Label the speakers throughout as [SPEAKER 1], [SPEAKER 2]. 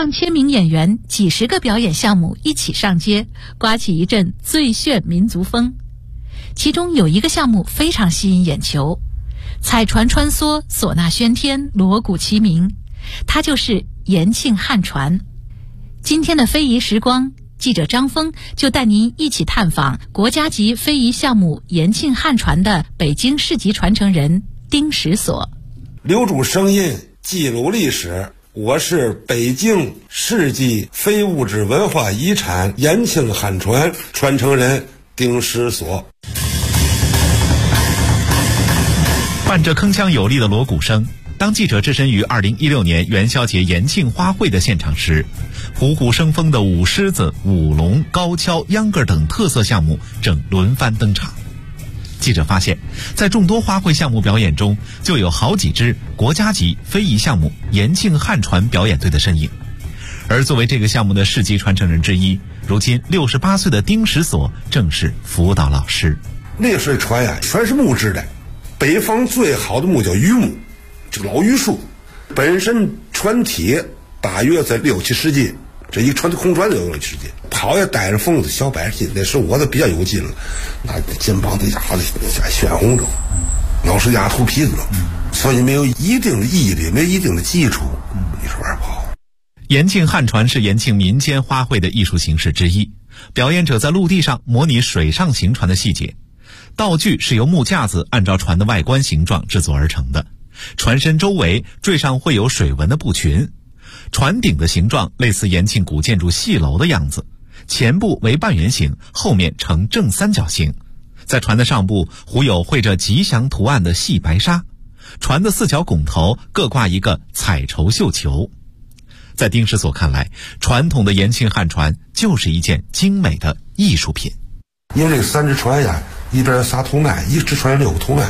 [SPEAKER 1] 上千名演员、几十个表演项目一起上街，刮起一阵最炫民族风。其中有一个项目非常吸引眼球，彩船穿梭，唢呐喧天，锣鼓齐鸣，它就是延庆汉船。今天的非遗时光，记者张峰就带您一起探访国家级非遗项目延庆汉船的北京市级传承人丁石所。
[SPEAKER 2] 留住声音，记录历史，我是北京市级非物质文化遗产延庆汉船传承人丁石所。
[SPEAKER 3] 伴着铿锵有力的锣鼓声，当记者置身于2016年元宵节延庆花卉的现场时，虎虎生风的舞狮子、舞龙、高跷、秧歌等特色项目正轮番登场。记者发现，在众多花卉项目表演中，就有好几支国家级非遗项目延庆汉船表演队的身影。而作为这个项目的市级传承人之一，如今68岁的丁石所正是辅导老师。
[SPEAKER 2] 那时候船呀，全是木质的，北方最好的木叫榆木，这个老榆树，本身船体大约在6、7十斤，这一船的空船都有6、7十斤，跑也带着缝子小100斤，那时候我都比较有劲了，那肩膀这家伙鲜红着，老是压秃皮子了，所以没有一定的毅力，没有一定的基础，你说玩不好。
[SPEAKER 3] 延庆汉船是延庆民间花卉的艺术形式之一，表演者在陆地上模拟水上行船的细节，道具是由木架子按照船的外观形状制作而成的，船身周围缀上绘有水纹的布裙，船顶的形状类似延庆古建筑戏楼的样子，前部为半圆形，后面呈正三角形。在船的上部糊有绘着吉祥图案的细白纱，船的4角拱头各挂一个彩绸绣球。在丁石所看来，传统的延庆汉船就是一件精美的艺术品。
[SPEAKER 2] 因为这个3只船呀，一边有仨图案，一只船有6个图案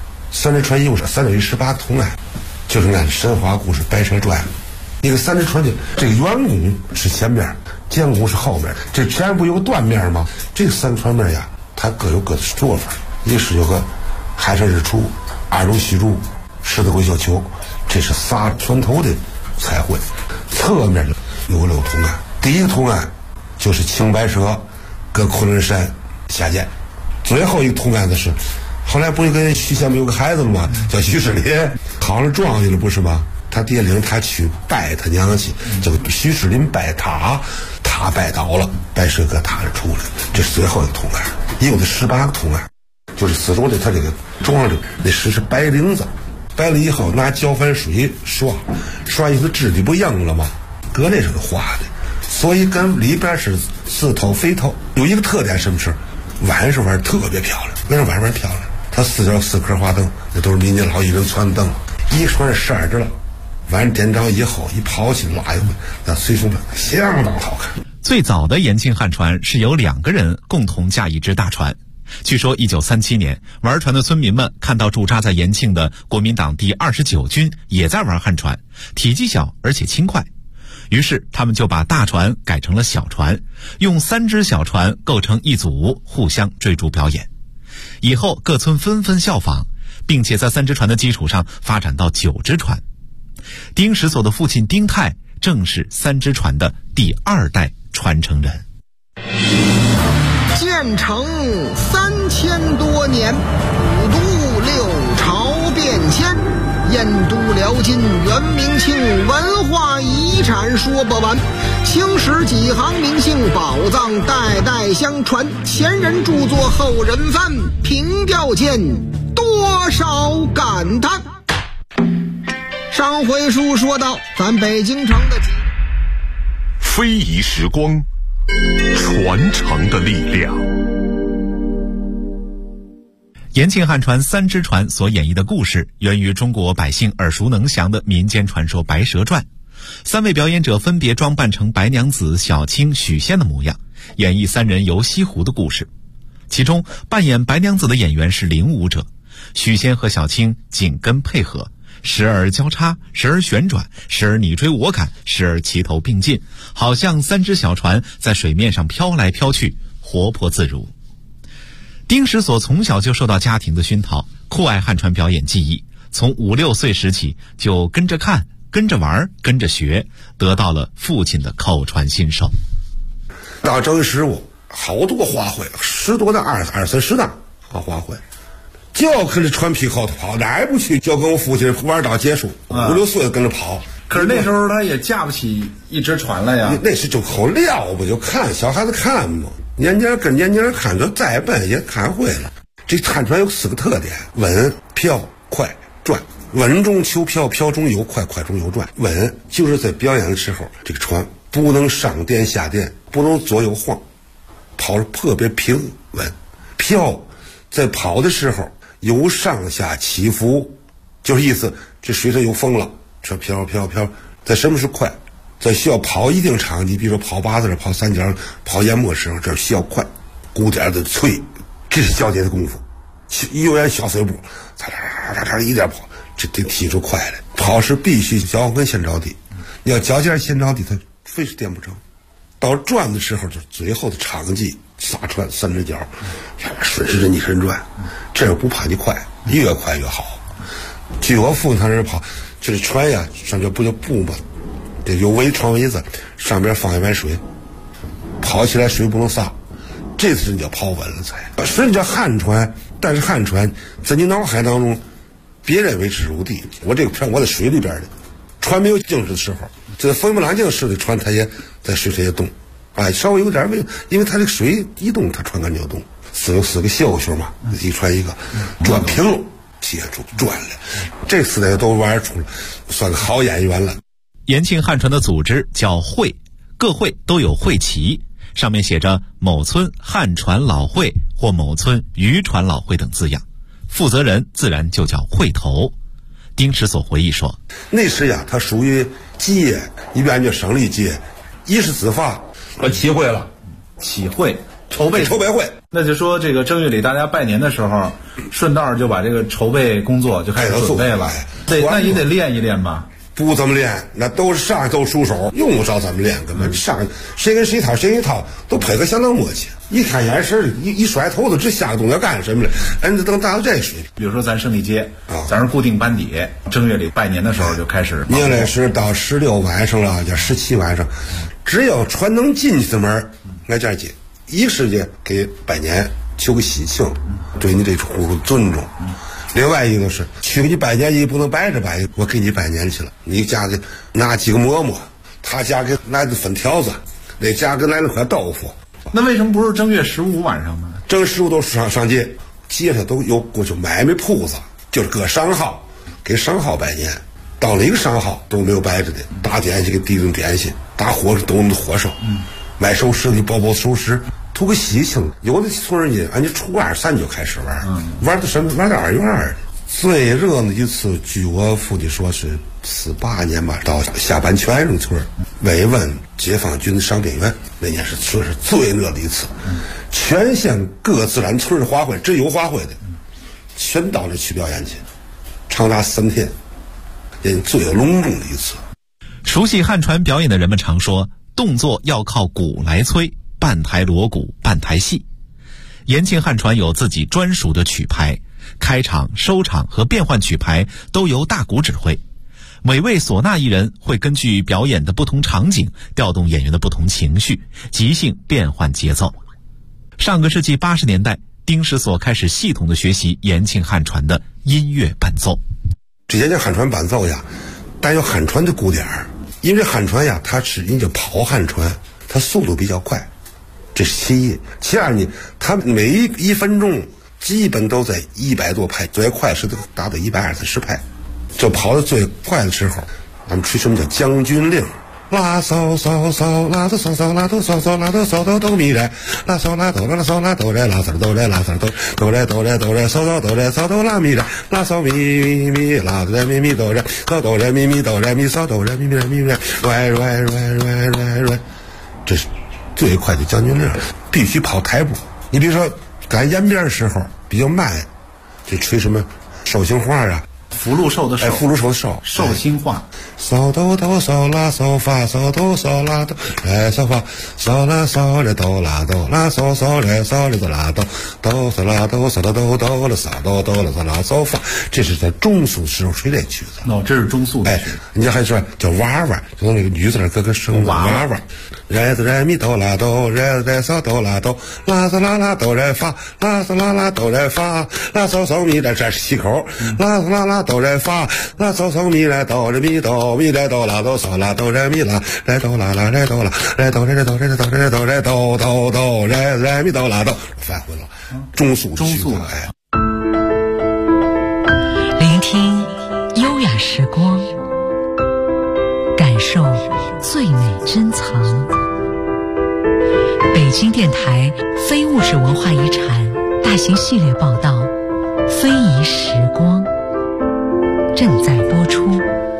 [SPEAKER 2] ，3只船一共是318个图案，就是按神话故事《白蛇传》。那个3只船的这个圆拱是前面，尖拱是后面，这前不有个断面吗？这3船面呀，它各有各的做法，一是有个海上日出、2种虚竹、狮子会绣球，这是撒船头的彩绘。侧面有6个图案，第一个图案就是青白蛇搁昆仑山下见，最后一个图案的是，后来不是跟徐贤有个孩子了吗？叫徐世林，考上状元了不是吗？他爹领他去拜他娘去，这个徐世林拜他，他拜倒了，白蛇搁他这出来，这是最后一个图案。一共的18个图案，就是4种的，他这个中上的那是白绫子，白了以后拿搅拌水刷以后质地不硬了吗？搁那上头画的，所以跟里边是似透非透。有一个特点什么事？晚上玩特别漂亮，为什么晚上玩漂亮？它4角4颗花灯，那都是民间老艺人传的灯，一船是12只了。晚上点着以后一抛起拉一回，那随手相当好看。
[SPEAKER 3] 最早的延庆汉船是由2个人共同驾一只大船。据说1937年，玩船的村民们看到驻扎在延庆的国民党第29军也在玩汉船，体积小而且轻快，于是他们就把大船改成了小船，用3只小船构成一组，互相追逐表演。以后各村纷纷效仿，并且在3只船的基础上发展到9只船。丁石所的父亲丁泰正是3只船的第2代传承人。
[SPEAKER 4] 建成3000多年，五都6朝变迁，燕都辽金元明清文化遗产说不完，青史几行名姓宝藏代代相传，前人著作后人翻，凭吊间多少感叹。上回书说到，咱北京城的
[SPEAKER 5] 非遗时光，传承的力量。
[SPEAKER 3] 延庆汉船3只船所演绎的故事源于中国百姓耳熟能详的民间传说《白蛇传》。3位表演者分别装扮成白娘子、小青、许仙的模样，演绎3人游西湖的故事。其中扮演白娘子的演员是领舞者，许仙和小青紧跟配合，时而交叉，时而旋转，时而你追我赶，时而齐头并进，好像3只小船在水面上飘来飘去，活泼自如。丁石所从小就受到家庭的熏陶，酷爱汉船表演技艺，从5、6岁时起就跟着看跟着玩，跟着学，得到了父亲的口传心授。
[SPEAKER 2] 到正月15，好多花卉，10多档20-30档花卉，就要跟着船皮后头跑，哪也不去，就跟我父亲玩到结束，5、6岁跟着跑。
[SPEAKER 6] 可是那时候他也架不起一只船来呀。
[SPEAKER 2] 那是就口料不就看小孩子看嘛，年年跟年年看，就再笨也看会了。这汉船有4个特点：稳、漂、快、转。稳中求漂，漂中有快，快中有转。稳就是在表演的时候，这个船不能上颠下颠，不能左右晃，跑得特别平稳。漂在跑的时候有上下起伏，就是意思这水上有风了，这飘飘飘。在什么是快？在需要跑一定场地，比如说跑八字、跑三角、跑淹没时候，这需要快，鼓点的脆，这是交接的功夫。有点小碎步，嚓一点跑，这踢出快来。跑是必须脚跟先着地，你要脚尖先着地，它非是垫不成。到转的时候，就最后的场记撒船3只脚，顺时针逆时针转，这样不怕你快，越快越好。据我父亲他那跑，这船呀上边不就布吗？这有围船围子，上边放一碗水，跑起来水不能洒，这次叫跑稳了才。虽然叫汉船，但是汉船在你脑海当中别认为是陆地。我这个船我在水里边的，船没有静止的时候，这个风平浪静式的船它也在水上也动，哎，稍微有点微，因为它这个水一动，它船杆就动。有4个秀秀嘛，一船一个转平了，接住转了，这4代都玩出了，算个好演员了。
[SPEAKER 3] 延庆汉船的组织叫会，各会都有会旗，上面写着某村汉船老会或某村渔船老会等字样，负责人自然就叫会头。丁石所回忆说，
[SPEAKER 2] 那时呀，它属于基业，一边叫省立基业，一是自发，起会了，
[SPEAKER 6] 起会筹备
[SPEAKER 2] 会。
[SPEAKER 6] 那就说这个正月里大家拜年的时候，顺道就把这个筹备工作就开始准备了。对，那也得练一练吧。
[SPEAKER 2] 不怎么练，那都是上都熟手，用不着怎么练，根本上谁跟谁掏谁跟掏，都配合相当默契。一看眼神，一甩头子，这下个动作干什么了？人家都达到这水平。
[SPEAKER 6] 比如说咱胜利街咱是固定班底，正月里拜年的时候就开始。
[SPEAKER 2] 年来是到16晚上了，叫17晚上，只要船能进去的门，来这儿接，一时间给拜年，求个喜庆，对你这户尊重。另外一个是去给你拜年，你不能白着拜，我给你拜年去了，你家里拿几个馍馍，他家给来的粉条子，那家给来了块豆腐。
[SPEAKER 6] 那为什么不是正月15晚上呢？
[SPEAKER 2] 正月15都是上街，街上都有过去买卖铺子，就是搁商号，给商号拜年。到了一个商号都没有白着的，打点心给递顿点心，打火都用火烧，买熟食的包熟食，图个喜庆。有的村人家俺就初2、3就开始玩，玩的什么？玩的2月2的。最热闹一次，据我父亲说是48年吧，到下半泉城村慰问解放军的伤病员，那年是说是最热的一次。全县各自然村的花卉，只有花卉的，全到这去表演去，长达3天，也最隆重的一次。
[SPEAKER 3] 熟悉汉船表演的人们常说，动作要靠鼓来催，半台锣鼓半台戏。延庆汉船有自己专属的曲牌，开场、收场和变换曲牌都由大鼓指挥。每位唢呐艺人会根据表演的不同场景，调动演员的不同情绪，即兴变换节奏。上个世纪80年代，丁石所开始系统的学习延庆汉船的音乐伴奏。
[SPEAKER 2] 这延庆汉船伴奏呀，带有汉船的鼓点儿，因为汉船呀，它是人家跑汉船，它速度比较快，这是其一。其二呢，它每1分钟基本都在100多拍，最快是达到120拍。就跑得最快的时候，咱们吹什么叫将军令，拉嗦嗦嗦，拉哆嗦嗦，拉哆嗦嗦，拉哆嗦哆哆咪来，拉嗦拉哆拉嗦拉哆来，拉嗦哆来，拉嗦哆哆来哆来哆来，嗦嗦哆来嗦哆拉咪来，拉嗦咪咪拉哆来咪咪哆来，嗦哆来咪咪哆来咪嗦哆来咪咪咪咪来，这是最快的将军令，必须跑台步。你比如说赶沿边的时候比较慢，就吹什么寿星花啊。
[SPEAKER 6] 福禄寿的寿，
[SPEAKER 2] 福禄寿的寿，
[SPEAKER 6] 寿星化。
[SPEAKER 2] 嗦哆哆嗦啦嗦发嗦哆嗦啦哆来嗦发嗦啦嗦来哆啦哆啦嗦嗦来嗦来哆啦哆哆嗦啦哆嗦啦哆哆啦嗦哆哆啦嗦啦嗦发，这是在中苏时候吹的曲子。
[SPEAKER 6] 这是中苏的曲子。
[SPEAKER 2] 人家还说叫娃娃，就那个女子那哥哥生娃娃。来子来咪哆啦哆，来子来嗦哆啦哆，啦嗦啦啦哆来发，啦嗦啦啦哆来发，啦嗦嗦咪来，这是七口，啦嗦啦啦哆来发，啦嗦嗦咪来哆来咪哆。咪来哆啦哆嗦啦哆来咪啦来哆啦啦来哆啦来哆来哆来哆来哆来哆哆哆来咪哆啦哆，返回了中苏哎。
[SPEAKER 1] 聆听优雅时光，感受最美珍藏。北京电台非物质文化遗产大型系列报道《非遗时光》正在播出。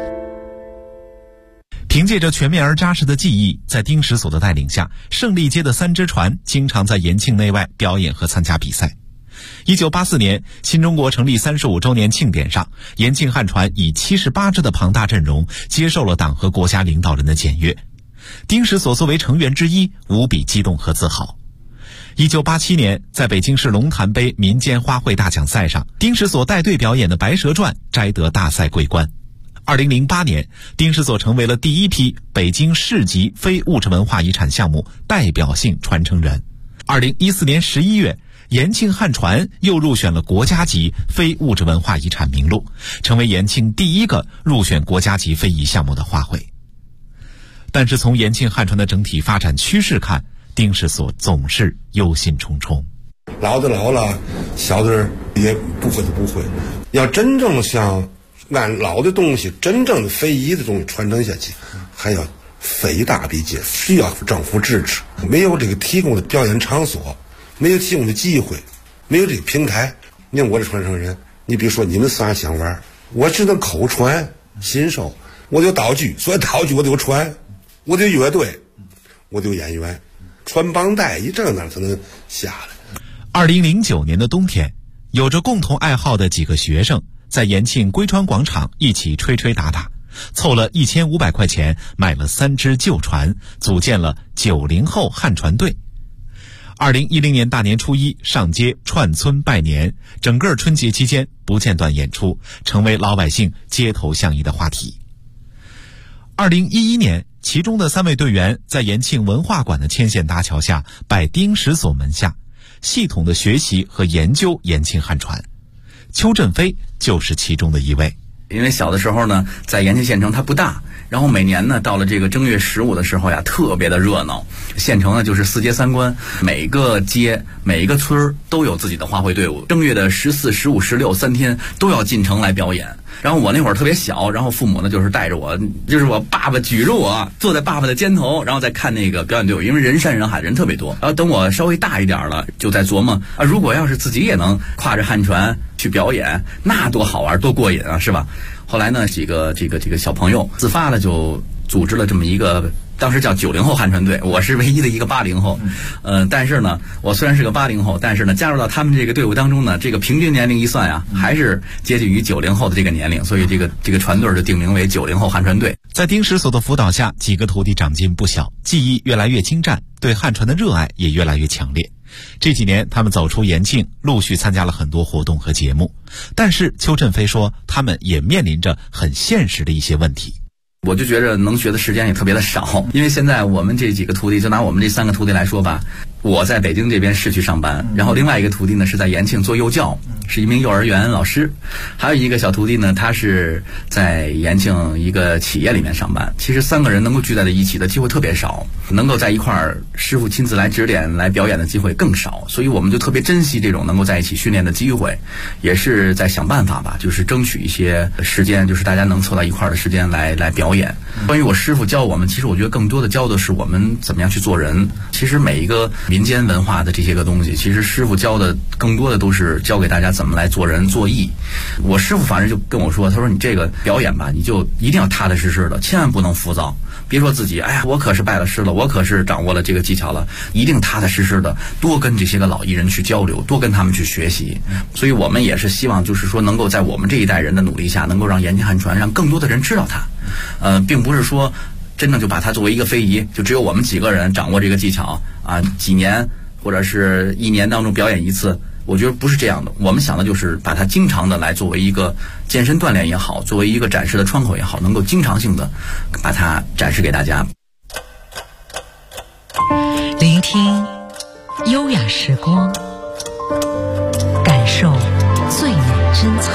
[SPEAKER 3] 凭借着全面而扎实的技艺，在丁石所的带领下，胜利街的三只船经常在延庆内外表演和参加比赛。1984年，新中国成立35周年庆典上，延庆汉船以78支的庞大阵容，接受了党和国家领导人的检阅。丁石所作为成员之一，无比激动和自豪。1987年，在北京市龙潭杯民间花卉大奖赛上，丁石所带队表演的《白蛇传》摘得大赛桂冠。2008年，丁石所成为了第一批北京市级非物质文化遗产项目代表性传承人。2014年11月，延庆汉船又入选了国家级非物质文化遗产名录，成为延庆第一个入选国家级非遗项目的花卉。但是从延庆汉船的整体发展趋势看，丁石所总是忧心忡忡。
[SPEAKER 2] 老的老了，小的也不会的不会。要真正像按老的东西，真正的非遗的东西传承下去，还要非大比接，需要政府支持。没有这个提供的表演场所，没有提供的机会，没有这个平台。你看我这传承人，你比如说你们仨想玩，我只能口传新手，我得有道具，所以道具我得有传，我得有乐队，我得有演员，传帮带一正那才能下来。
[SPEAKER 3] 2009年的冬天，有着共同爱好的几个学生在延庆归川广场一起吹吹打打，凑了1500块钱买了3只旧船，组建了90后汉船队。2010年大年初一上街串村拜年，整个春节期间不间断演出，成为老百姓街头巷议的话题。2011年，其中的3位队员在延庆文化馆的牵线搭桥下，拜丁石所门下，系统的学习和研究延庆汉船。邱振飞就是其中的一位。
[SPEAKER 7] 因为小的时候呢，在延庆县城它不大，然后每年呢到了这个正月15的时候呀，特别的热闹。县城呢就是4街3关，每个街每一个村都有自己的花卉队伍。正月的14、15、16 3天都要进城来表演。然后我那会儿特别小，然后父母呢就是带着我，就是我爸爸举着我坐在爸爸的肩头，然后再看那个表演队伍，因为人山人海，人特别多。然后等我稍微大一点了，就在琢磨啊，如果要是自己也能跨着汉船去表演，那多好玩，多过瘾啊，是吧？后来呢，几个小朋友自发的就组织了这么一个，当时叫90后汉船队，我是唯一的一个80后。但是呢，我虽然是个80后，但是呢，加入到他们这个队伍当中呢，这个平均年龄一算呀，还是接近于90后的这个年龄，所以这个船队就定名为90后汉船队。
[SPEAKER 3] 在丁石所的辅导下，几个徒弟长进不小，技艺越来越精湛，对汉船的热爱也越来越强烈。这几年他们走出延庆，陆续参加了很多活动和节目，但是邱振飞说他们也面临着很现实的一些问题。
[SPEAKER 7] 我就觉着能学的时间也特别的少，因为现在我们这几个徒弟，就拿我们这3个徒弟来说吧，我在北京这边市区上班，然后另外一个徒弟呢是在延庆做幼教，是一名幼儿园老师，还有一个小徒弟呢，他是在延庆一个企业里面上班。其实3个人能够聚在一起的机会特别少，能够在一块儿师傅亲自来指点来表演的机会更少，所以我们就特别珍惜这种能够在一起训练的机会，也是在想办法吧，就是争取一些时间，就是大家能凑到一块儿的时间来表演。关于我师傅教我们，其实我觉得更多的教的是我们怎么样去做人。其实每一个民间文化的这些个东西，其实师傅教的更多的都是教给大家怎么来做人做艺。我师傅反正就跟我说，他说你这个表演吧，你就一定要踏踏实实的，千万不能浮躁。别说自己，哎呀，我可是拜了师了，我可是掌握了这个技巧了，一定踏踏实实的，多跟这些个老艺人去交流，多跟他们去学习。所以我们也是希望，就是说能够在我们这一代人的努力下，能够让延庆汉传，让更多的人知道它。并不是说真正就把它作为一个非遗，就只有我们几个人掌握这个技巧啊，几年或者是1年当中表演一次。我觉得不是这样的，我们想的就是把它经常的来作为一个健身锻炼也好，作为一个展示的窗口也好，能够经常性的把它展示给大家。
[SPEAKER 8] 聆听优雅时光，感受最美珍藏。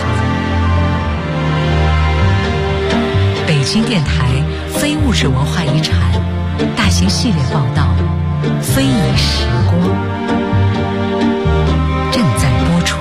[SPEAKER 8] 北京电台非物质文化遗产大型系列报道《非遗时光》正在播出。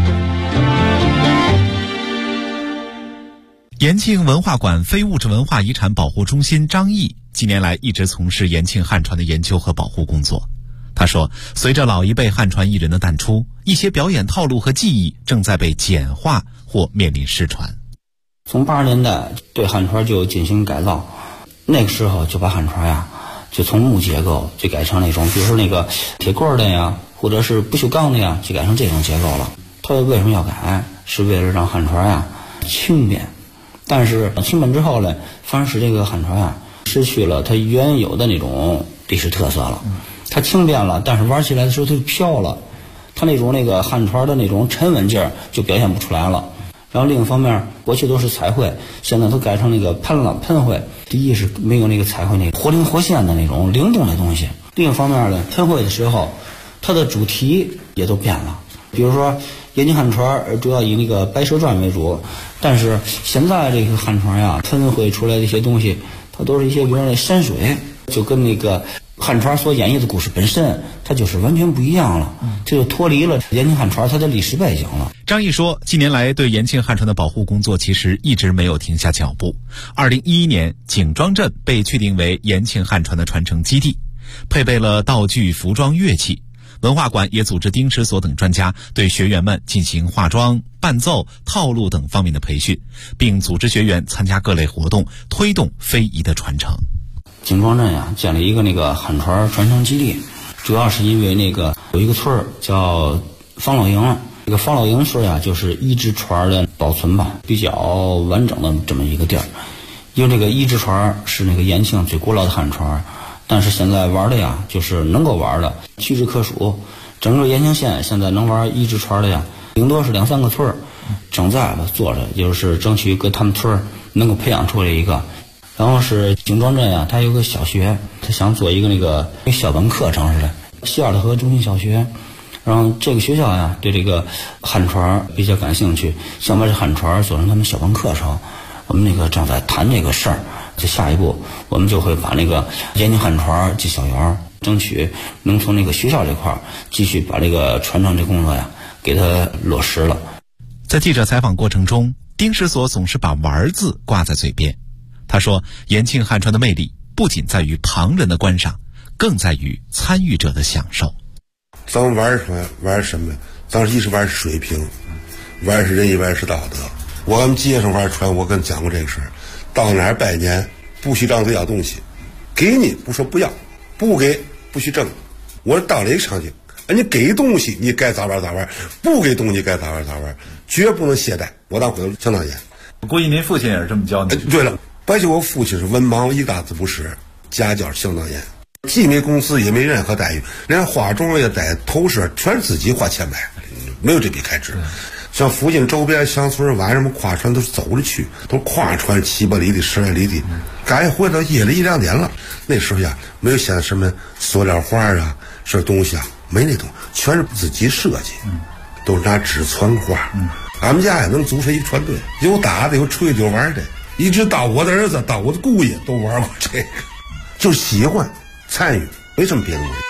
[SPEAKER 3] 延庆文化馆非物质文化遗产保护中心张毅近年来一直从事延庆汉传的研究和保护工作。他说，随着老一辈汉传艺人的淡出，一些表演套路和技艺正在被简化或面临失传。
[SPEAKER 9] 从80年代对汉传就进行改造，那个时候就把汉传呀，就从木结构就改成那种，比如说那个铁棍的呀，或者是不锈钢的呀，就改成这种结构了。它为什么要改？是为了让汉传呀轻便。但是轻便之后呢，反而使这个汉传啊失去了它原有的那种历史特色了。它轻便了，但是玩起来的时候它就飘了，它那个汉传的那种沉稳劲儿就表现不出来了。然后另一方面，过去都是彩绘，现在都改成那个喷绘。第一是没有那个彩绘那个活灵活现的那种灵动的东西。另一方面呢，喷绘的时候，它的主题也都变了。比如说延庆汉传主要以那个白蛇传为主，但是现在这个汉传呀，喷绘出来的一些东西，它都是一些比如说山水，就跟那个汉传所演绎的故事本身，它就是完全不一样了，这就脱离了延庆汉传它的历史背景了。
[SPEAKER 3] 张毅说，近年来对延庆汉传的保护工作其实一直没有停下脚步。2011年，景庄镇被确定为延庆汉传的传承基地，配备了道具、服装、乐器。文化馆也组织丁师所等专家对学员们进行化妆、伴奏、套路等方面的培训，并组织学员参加各类活动，推动非遗的传承。
[SPEAKER 9] 景庄镇呀，建立一个那个汉传传承基地，主要是因为那个有一个村儿叫方老营，这个方老营村呀，就是一支传的保存吧，比较完整的这么一个地儿。因为这个一支传是那个延庆最古老的汉传，但是现在玩的呀，就是能够玩的屈指可数。整个延庆县现在能玩一支传的呀，顶多是2-3个村儿，正在做着，就是争取跟他们村儿能够培养出来一个。然后是景庄镇呀，它有个小学，他想做一个那个校本课程似的，希尔特河中心小学。然后这个学校呀，对这个汉传比较感兴趣，想把这汉传做成他们校本课程。我们那个正在谈这个事儿，这下一步我们就会把那个延庆汉传进校园，争取能从那个学校这块继续把这个传承这工作呀给它落实了。
[SPEAKER 3] 在记者采访过程中，丁师所总是把玩字挂在嘴边。他说，延庆汉传的魅力不仅在于旁人的观赏，更在于参与者的享受。
[SPEAKER 2] 咱们玩什么？玩什么？咱一是玩水平，玩是仁义，玩是道德。我们街上玩传，我跟讲过这个事儿。到哪儿拜年，不许张嘴要东西，给你不说不要，不给不许挣。我到了一个场景，你给东西你该咋玩咋玩，不给东西该咋玩咋玩，绝不能懈怠。我当回头相当严。
[SPEAKER 6] 估计您父亲也是这么教你。
[SPEAKER 2] 对了，而且我父亲是文盲，一大字不识，家教相当严，既没工资也没任何待遇，连化妆也带头饰全自己花钱买，没有这笔开支。像附近周边乡村晚上跨船都是走着去，都跨船7、8里地、10来里地，赶一回到夜里1、2点了。那时候呀，没有现在什么塑料花啊，这东西啊，没那种，全是自己设计，都是拿纸攒花。俺们家也能组成一个团队，有打的，有吹的，有玩的，一直到我的儿子，到我的姑爷都玩过这个，就喜欢参与，没什么别的东西。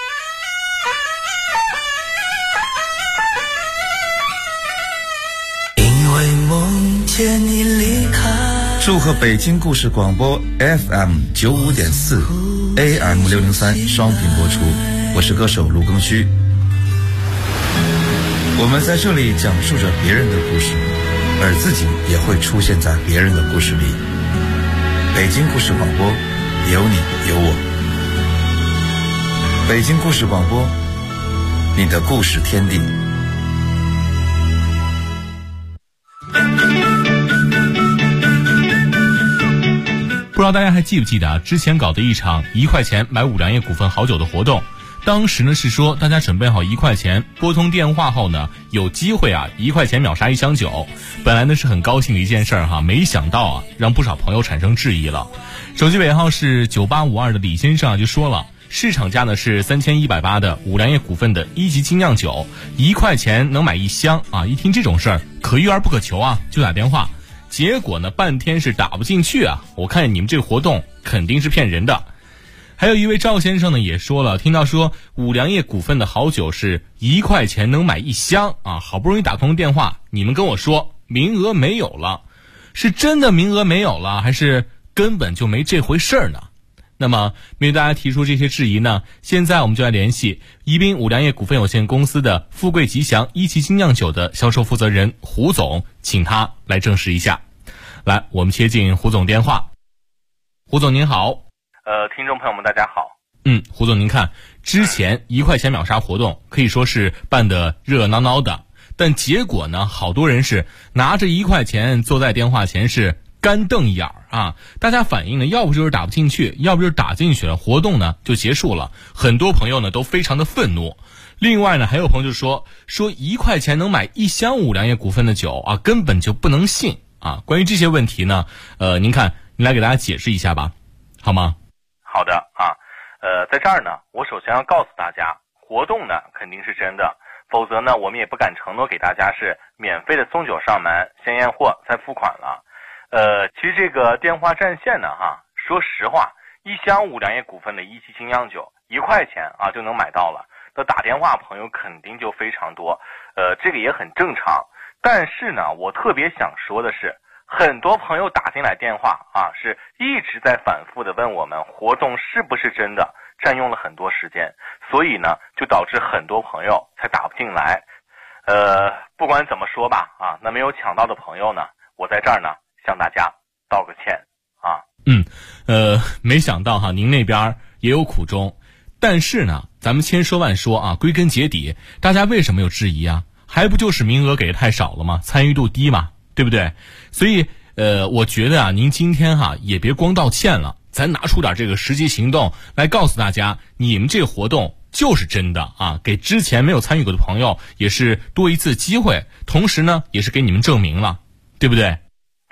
[SPEAKER 10] 因为梦见你离开， 祝贺北京故事广播 FM 95.4 AM 603双频播出，我是歌手卢庚戌。我们在这里讲述着别人的故事，而自己也会出现在别人的故事里。北京故事广播，有你有我。北京故事广播，你的故事天地。
[SPEAKER 11] 不知道大家还记不记得啊？之前搞的一场1块钱买五粮液股份好酒的活动，当时呢是说大家准备好1块钱，拨通电话后呢，有机会啊1块钱秒杀1箱酒。本来呢是很高兴的一件事儿哈，没想到啊让不少朋友产生质疑了。手机尾号是9852的李先生啊就说了，市场价呢是3180的五粮液股份的1级精酿酒，1块钱能买1箱啊！一听这种事儿，可遇而不可求啊，就打电话。结果呢，半天是打不进去啊！我看你们这个活动肯定是骗人的。还有一位赵先生呢也说了，听到说五粮液股份的好酒是1块钱能买1箱啊，好不容易打通电话，你们跟我说名额没有了，是真的名额没有了，还是根本就没这回事儿呢？那么面对大家提出这些质疑呢，现在我们就来联系宜宾五粮液股份有限公司的富贵吉祥1级精酿酒的销售负责人胡总，请他来证实一下。来，我们接进胡总电话。胡总您好。
[SPEAKER 12] 听众朋友们大家好。
[SPEAKER 11] 胡总您看，之前1块钱秒杀活动可以说是办得热热闹闹的，但结果呢，好多人是拿着1块钱坐在电话前是干瞪眼儿啊！大家反映呢，要不就是打不进去，要不就是打进去了，活动呢就结束了。很多朋友呢都非常的愤怒。另外呢，还有朋友就说1块钱能买1箱五粮液股份的酒啊，根本就不能信啊！关于这些问题呢，您看，您来给大家解释一下吧，好吗？
[SPEAKER 12] 好的啊，在这儿呢，我首先要告诉大家，活动呢肯定是真的，否则呢，我们也不敢承诺给大家是免费的送酒上门，先验货再付款了。其实这个电话占线呢，说实话，1箱五粮液股份的1级精酿酒1块钱啊就能买到了，那打电话朋友肯定就非常多，这个也很正常。但是呢，我特别想说的是，很多朋友打进来电话啊，是一直在反复的问我们活动是不是真的，占用了很多时间，所以呢，就导致很多朋友才打不进来。不管怎么说吧，啊，那没有抢到的朋友呢，我在这儿呢向大家道个歉啊。
[SPEAKER 11] 没想到哈，您那边也有苦衷，但是呢，咱们千说万说啊，归根结底，大家为什么有质疑啊？还不就是名额给的太少了吗？参与度低嘛，对不对？所以我觉得啊，您今天也别光道歉了，咱拿出点这个实际行动来告诉大家，你们这个活动就是真的啊，给之前没有参与过的朋友也是多一次机会，同时呢，也是给你们证明了，对不对？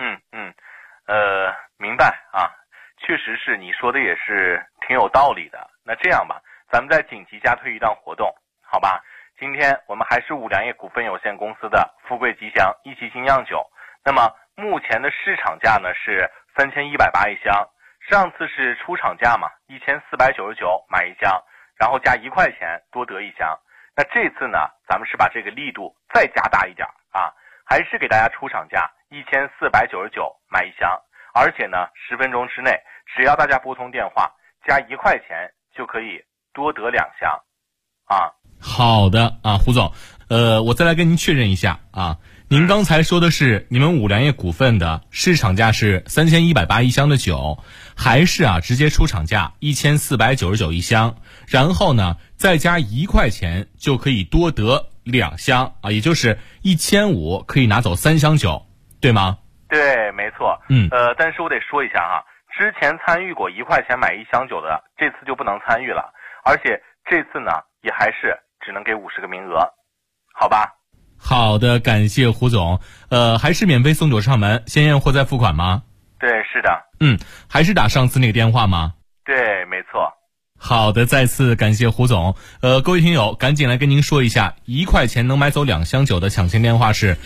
[SPEAKER 12] 明白啊，确实是你说的也是挺有道理的。那这样吧，咱们再紧急加推一档活动，好吧？今天我们还是五粮液股份有限公司的富贵吉祥1级精酿酒，那么目前的市场价呢是3180一箱，上次是出厂价嘛，1499买1箱，然后加1块钱多得1箱。那这次呢，咱们是把这个力度再加大一点啊，还是给大家出厂价1499买1箱，而且呢10分钟之内，只要大家拨通电话加1块钱就可以多得2箱啊。
[SPEAKER 11] 好的啊，胡总，我再来跟您确认一下啊，您刚才说的是你们五粮液股份的市场价是3180一箱的酒，还是直接出厂价1499一箱，然后呢再加1块钱就可以多得2箱啊，也就是1500可以拿走3箱酒，对吗？
[SPEAKER 12] 对，没错。但是我得说一下哈，之前参与过1块钱买1箱酒的，这次就不能参与了，而且这次呢也还是只能给50个名额，好吧？
[SPEAKER 11] 好的，感谢胡总。还是免费送酒上门，先验货再付款吗？
[SPEAKER 12] 对，是的。
[SPEAKER 11] 还是打上次那个电话吗？
[SPEAKER 12] 对，没错。
[SPEAKER 11] 好的，再次感谢胡总。各位听友，赶紧来跟您说一下，1块钱能买走2箱酒的抢先电话是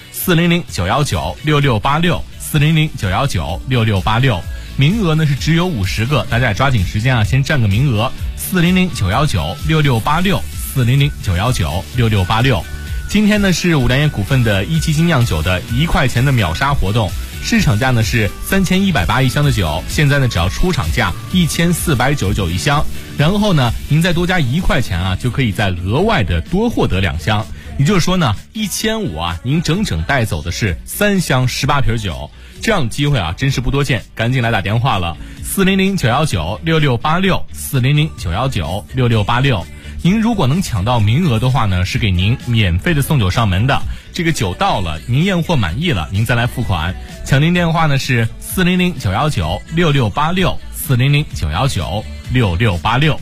[SPEAKER 11] 400-919-6686，400-919-6686。名额呢是只有50个，大家也抓紧时间先占个名额。400-919-6686，400-919-6686。今天呢是五粮液股份的1级精酿酒的1块钱的秒杀活动， 市场价呢是3180一箱的酒，现在呢只要出厂价1499一箱，然后呢您再多加1块钱啊，就可以再额外的多获得2箱。也就是说呢，1500啊，您整整带走的是3箱18瓶酒，这样的机会啊真是不多见，赶紧来打电话了，400-919-6686，400-919-6686。您如果能抢到名额的话呢，是给您免费的送酒上门的。这个酒到了，您验货满意了，您再来付款。抢您电话呢是400-919-6686，400-919-6686。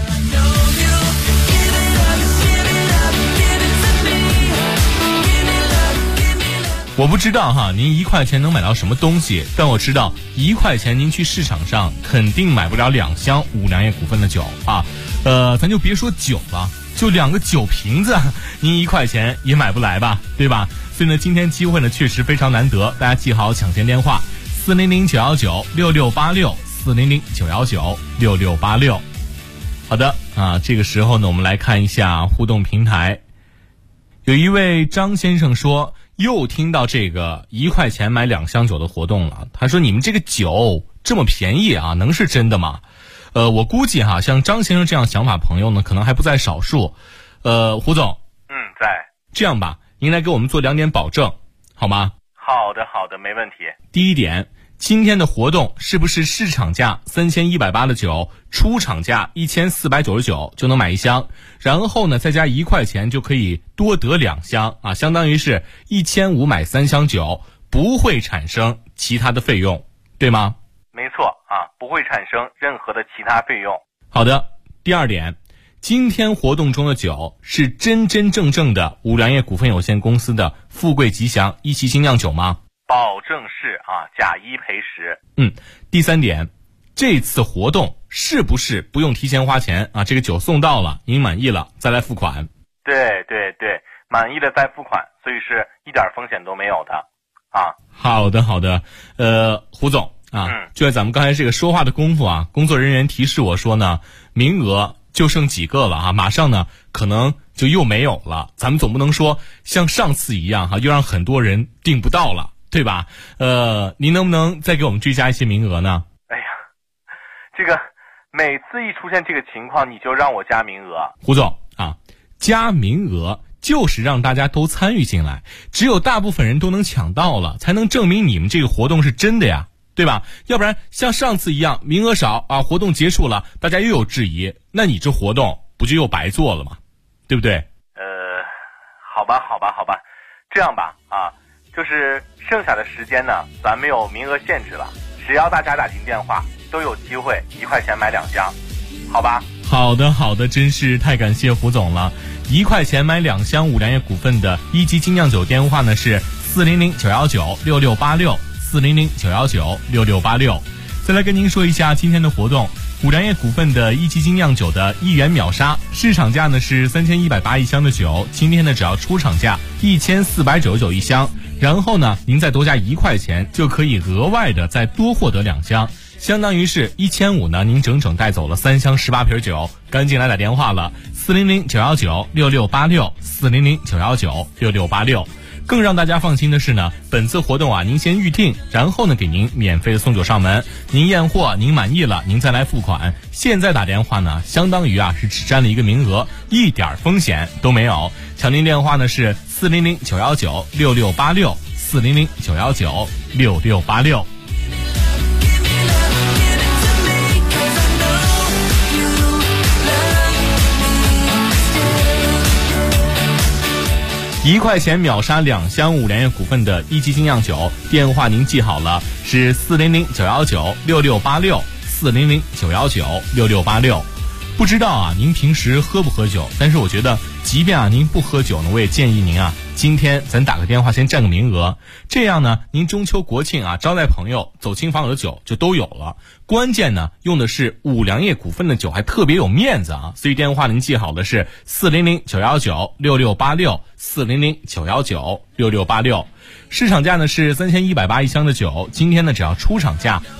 [SPEAKER 11] 我不知道哈，您1块钱能买到什么东西，但我知道1块钱您去市场上肯定买不了2箱五粮液股份的酒啊。咱就别说酒了，就2个酒瓶子，您1块钱也买不来吧，对吧？所以呢，今天机会呢确实非常难得，大家记好抢先电话：400-919-6686，400-919-6686。好的啊，这个时候呢，我们来看一下互动平台。有一位张先生说，又听到这个1块钱买2箱酒的活动了。他说：“你们这个酒这么便宜啊，能是真的吗？”我估计哈，像张先生这样想法朋友呢，可能还不在少数。胡总，
[SPEAKER 12] 在。
[SPEAKER 11] 这样吧，您来给我们做2点保证，好吗？
[SPEAKER 12] 好的，没问题。
[SPEAKER 11] 第一点，今天的活动是不是市场价3180的酒，出厂价1499就能买1箱，然后呢再加1块钱就可以多得2箱啊，相当于是1500买3箱酒，不会产生其他的费用，对吗？
[SPEAKER 12] 没错啊，不会产生任何的其他费用。
[SPEAKER 11] 好的，第二点，今天活动中的酒是真真正正的五粮液股份有限公司的富贵吉祥一期精酿酒吗？
[SPEAKER 12] 保证是啊，假一赔十。
[SPEAKER 11] 第三点，这次活动是不是不用提前花钱啊？这个酒送到了，您满意了再来付款。
[SPEAKER 12] 对，满意了再付款，所以是一点风险都没有的啊。
[SPEAKER 11] 好的，胡总啊，就在咱们刚才这个说话的功夫啊，工作人员提示我说呢，名额就剩几个了啊，马上呢可能就又没有了。咱们总不能说像上次一样哈，又让很多人订不到了，对吧？您能不能再给我们追加一些名额呢？
[SPEAKER 12] 哎呀，这个每次一出现这个情况，你就让我加名额。
[SPEAKER 11] 胡总啊，加名额就是让大家都参与进来，只有大部分人都能抢到了，才能证明你们这个活动是真的呀，对吧？要不然像上次一样名额少啊，活动结束了大家又有质疑，那你这活动不就又白做了吗？对不对？
[SPEAKER 12] 好吧，这样吧啊，就是剩下的时间呢，咱没有名额限制了，只要大家打进电话都有机会1块钱买2箱，好吧？
[SPEAKER 11] 好的，真是太感谢胡总了。1块钱买2箱五粮液股份的一级精酿酒电话呢是400-919-6686，400-919-6686。再来跟您说一下今天的活动，五粮液股份的一级精酿酒的1元秒杀，市场价呢是3180一箱的酒，今天呢只要出厂价1499一箱，然后呢您再多加1块钱就可以额外的再多获得2箱，相当于是1500呢，您整整带走了3箱18瓶酒，赶紧来打电话了，400-919-6686，400-919-6686。更让大家放心的是呢，本次活动啊，您先预定，然后呢给您免费的送酒上门，您验货您满意了，您再来付款。现在打电话呢，相当于啊是只占了1个名额，一点风险都没有。抢您电话呢是400-919-6686，400-919-6686。1块钱秒杀2箱五粮液股份的一级精酿酒，电话您记好了，是400-919-6686，400-919-6686。不知道啊，您平时喝不喝酒？但是我觉得，即便啊您不喝酒呢，我也建议您啊，今天咱打个电话先占个名额，这样呢，您中秋国庆啊招待朋友、走亲访友的酒就都有了。关键呢，用的是五粮液股份的酒，还特别有面子啊！所以电话您记好的是400-919-6686，400-919-6686。市场价呢是3180一箱的酒，今天呢只要出厂价